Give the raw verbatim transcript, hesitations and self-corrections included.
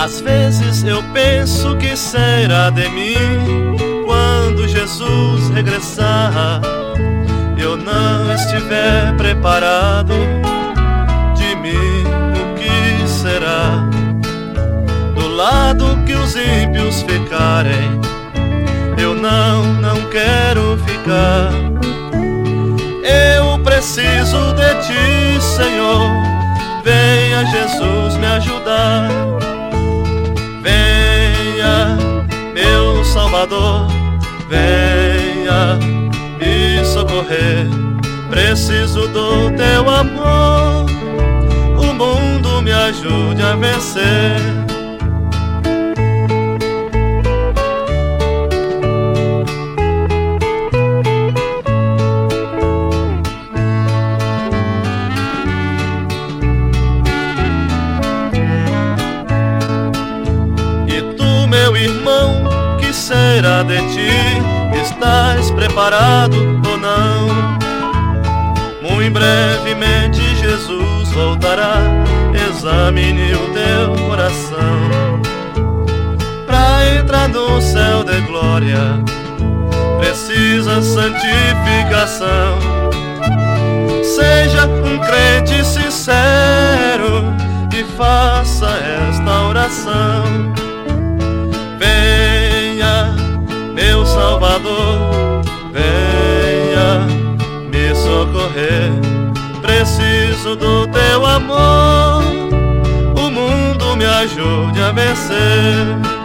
Às vezes eu penso que será de mim quando Jesus regressar, eu não estiver preparado. De mim o que será? Do lado que os ímpios ficarem, eu não, não quero ficar. Eu preciso de ti, Senhor, venha Jesus me ajudar. Venha, meu Salvador, venha me socorrer. Preciso do teu amor, o mundo me ajude a vencer. Meu irmão, que será de ti? Estás preparado ou não? Muito brevemente Jesus voltará. Examine o teu coração. Pra entrar no céu de glória precisa santificação. Seja um crente sincero e faça esta oração. Venha, meu Salvador, venha me socorrer. Preciso do teu amor, o mundo me ajude a vencer.